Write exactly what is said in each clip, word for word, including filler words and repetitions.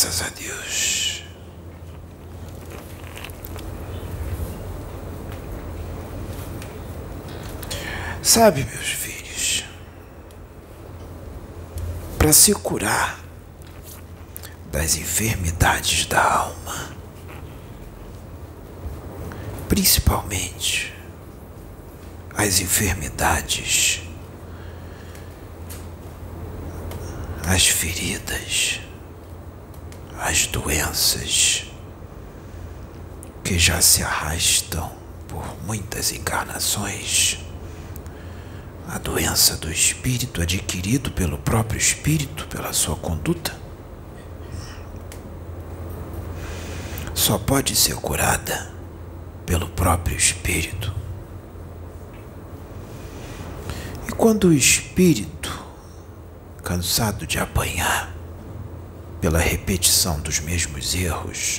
Graças a Deus. Sabe, meus filhos, para se curar das enfermidades da alma, principalmente as enfermidades, as feridas, as doenças que já se arrastam por muitas encarnações, a doença do espírito adquirido pelo próprio espírito, pela sua conduta, só pode ser curada pelo próprio espírito. E quando o espírito, cansado de apanhar pela repetição dos mesmos erros,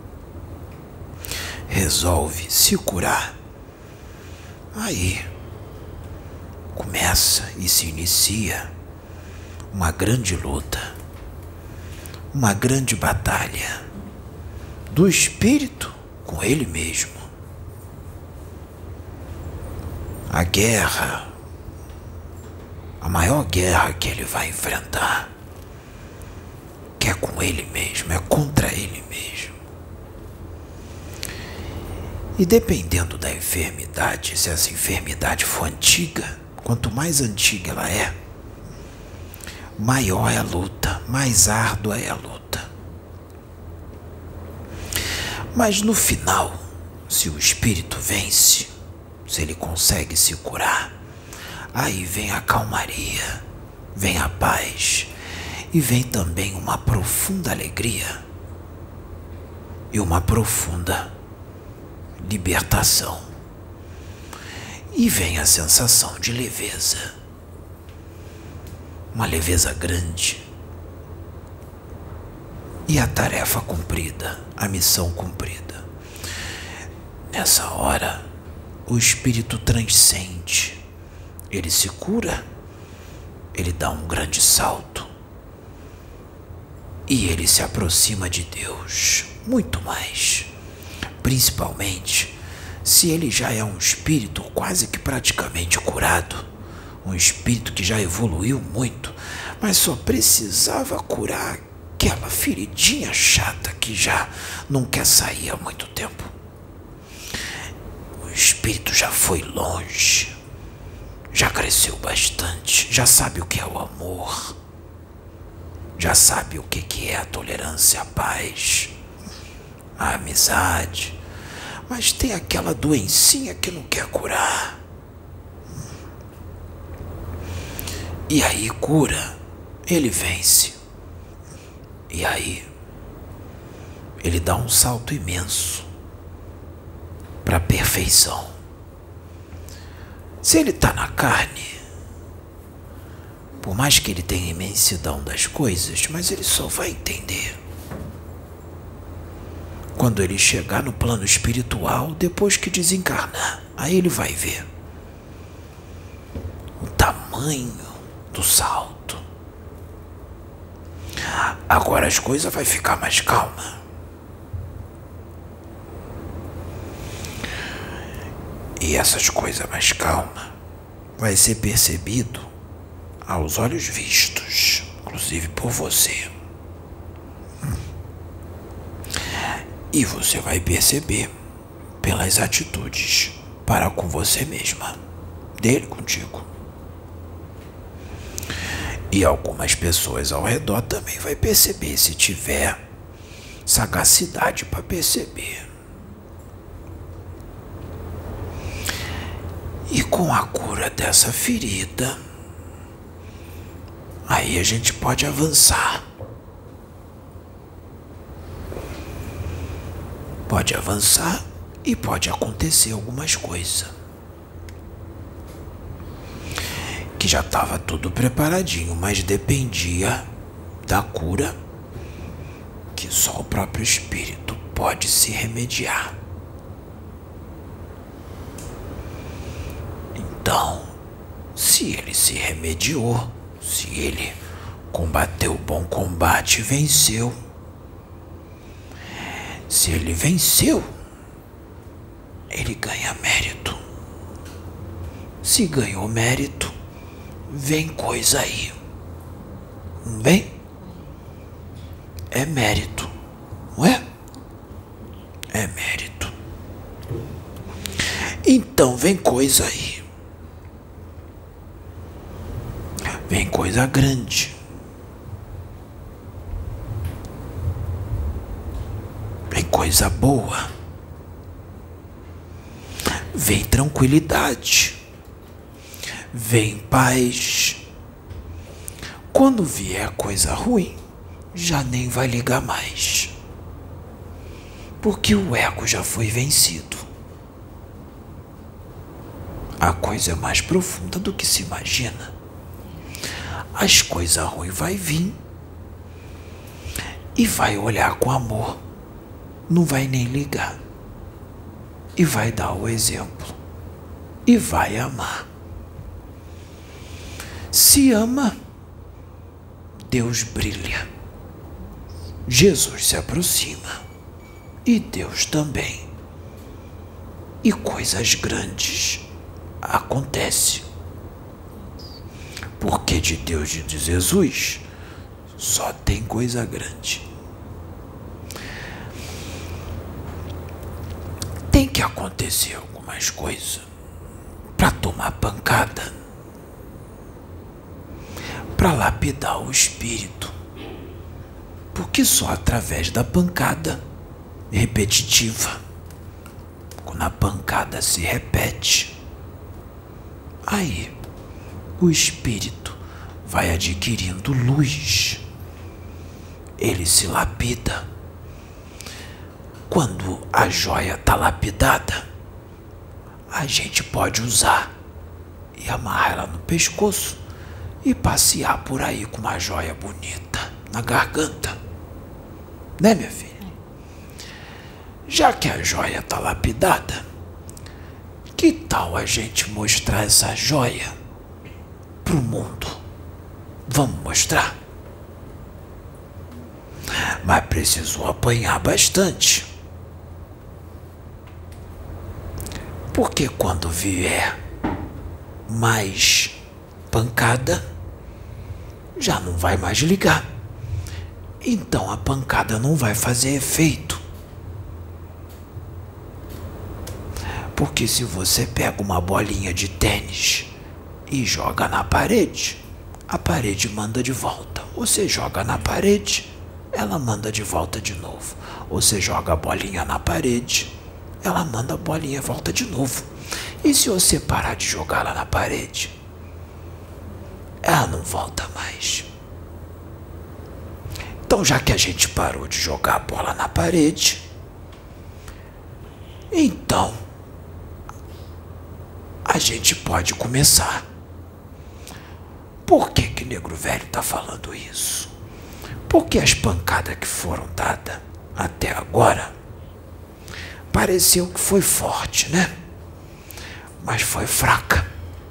resolve se curar, aí começa e se inicia uma grande luta, uma grande batalha do espírito com ele mesmo. A guerra, a maior guerra que ele vai enfrentar, que é com ele mesmo, é contra ele mesmo. E dependendo da enfermidade, se essa enfermidade for antiga, quanto mais antiga ela é, maior é a luta, mais árdua é a luta. Mas no final, se o espírito vence, se ele consegue se curar, aí vem a calmaria, vem a paz e vem também uma profunda alegria e uma profunda libertação. E vem a sensação de leveza, uma leveza grande. E a tarefa cumprida, a missão cumprida. Nessa hora, o espírito transcende, ele se cura, ele dá um grande salto e ele se aproxima de Deus muito mais, principalmente se ele já é um espírito quase que praticamente curado, um espírito que já evoluiu muito, mas só precisava curar aquela feridinha chata que já não quer sair há muito tempo. O espírito já foi longe, já cresceu bastante, já sabe o que é o amor, já sabe o que é a tolerância, a paz, a amizade, mas tem aquela doencinha que não quer curar. E aí cura, ele vence. E aí ele dá um salto imenso para a perfeição. Se ele está na carne, por mais que ele tenha imensidão das coisas, mas ele só vai entender quando ele chegar no plano espiritual, depois que desencarnar. Aí ele vai ver o tamanho do salto. Agora as coisas vai ficar mais calma. E essas coisas mais calma vai ser percebido aos olhos vistos, inclusive por você. E você vai perceber pelas atitudes para com você mesma, dele contigo. E algumas pessoas ao redor também vai perceber, se tiver sagacidade para perceber. E com a cura dessa ferida, aí a gente pode avançar. Pode avançar e pode acontecer algumas coisas. Que já estava tudo preparadinho, mas dependia da cura que só o próprio espírito pode se remediar. Então, se ele se remediou, se ele combateu o bom combate e venceu, Se ele venceu, ele ganha mérito. Se ganhou mérito, vem coisa aí. Não vem? É mérito, não é? É mérito. Então vem coisa aí. Vem coisa grande. Vem coisa boa. Vem tranquilidade. Vem paz. Quando vier coisa ruim, já nem vai ligar mais. Porque o ego já foi vencido. A coisa é mais profunda do que se imagina. As coisas ruins vai vir e vai olhar com amor. Não vai nem ligar. E vai dar o exemplo. E vai amar. Se ama, Deus brilha. Jesus se aproxima. E Deus também. E coisas grandes acontecem. Porque de Deus e de Jesus só tem coisa grande. Tem que acontecer algumas coisas para tomar pancada, para lapidar o espírito. Porque só através da pancada repetitiva, quando a pancada se repete, aí o espírito vai adquirindo luz. Ele se lapida. Quando a joia está lapidada, a gente pode usar e amarrar ela no pescoço e passear por aí com uma joia bonita na garganta. Né, minha filha? Já que a joia está lapidada, que tal a gente mostrar essa joia pro mundo? Vamos mostrar? Mas precisou apanhar bastante. Porque quando vier mais pancada, já não vai mais ligar. Então a pancada não vai fazer efeito. Porque se você pega uma bolinha de tênis e joga na parede, a parede manda de volta. Você joga na parede, ela manda de volta de novo. Você joga a bolinha na parede, ela manda a bolinha de volta de novo. E se você parar de jogar lá na parede, ela não volta mais. Então, já que a gente parou de jogar a bola na parede, então a gente pode começar. Por que que Negro Velho está falando isso? Porque as pancadas que foram dadas até agora pareceu que foi forte, né? Mas foi fraca.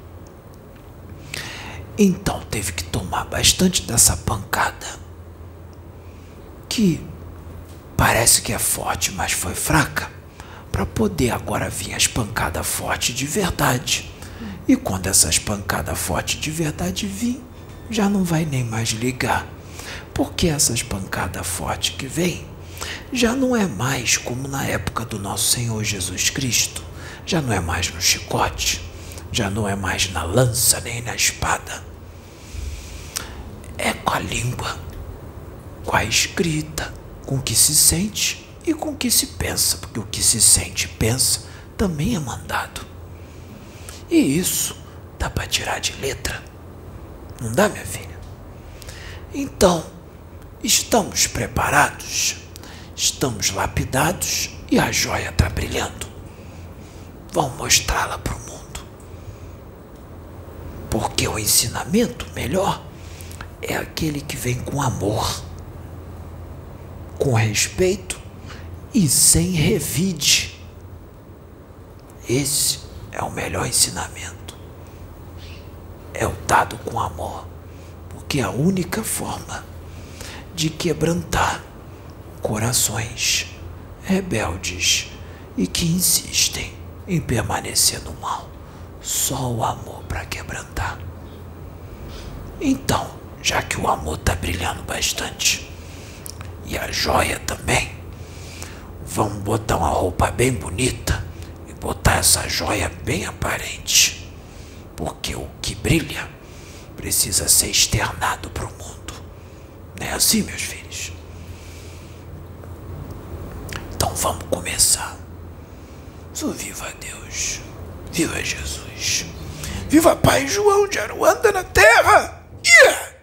Então teve que tomar bastante dessa pancada, que parece que é forte, mas foi fraca, para poder agora vir as pancadas fortes de verdade. E quando essas pancadas fortes de verdade vir, já não vai nem mais ligar. Porque essas pancadas fortes que vêm, já não é mais como na época do nosso Senhor Jesus Cristo. Já não é mais no chicote, já não é mais na lança nem na espada. É com a língua, com a escrita, com o que se sente e com o que se pensa. Porque o que se sente e pensa também é mandado. E isso dá para tirar de letra. Não dá, minha filha? Então, estamos preparados, estamos lapidados e a joia está brilhando. Vamos mostrá-la para o mundo. Porque o ensinamento melhor é aquele que vem com amor, com respeito e sem revide. Esse é o melhor ensinamento. É o dado com amor. Porque é a única forma de quebrantar corações rebeldes e que insistem em permanecer no mal. Só o amor para quebrantar. Então, já que o amor está brilhando bastante, e a joia também, vamos botar uma roupa bem bonita e botar essa joia bem aparente. Porque o que brilha precisa ser externado para o mundo. Não é assim, meus filhos? Então vamos começar. So, viva Deus, viva Jesus, viva Pai João de Aruanda na terra! Yeah!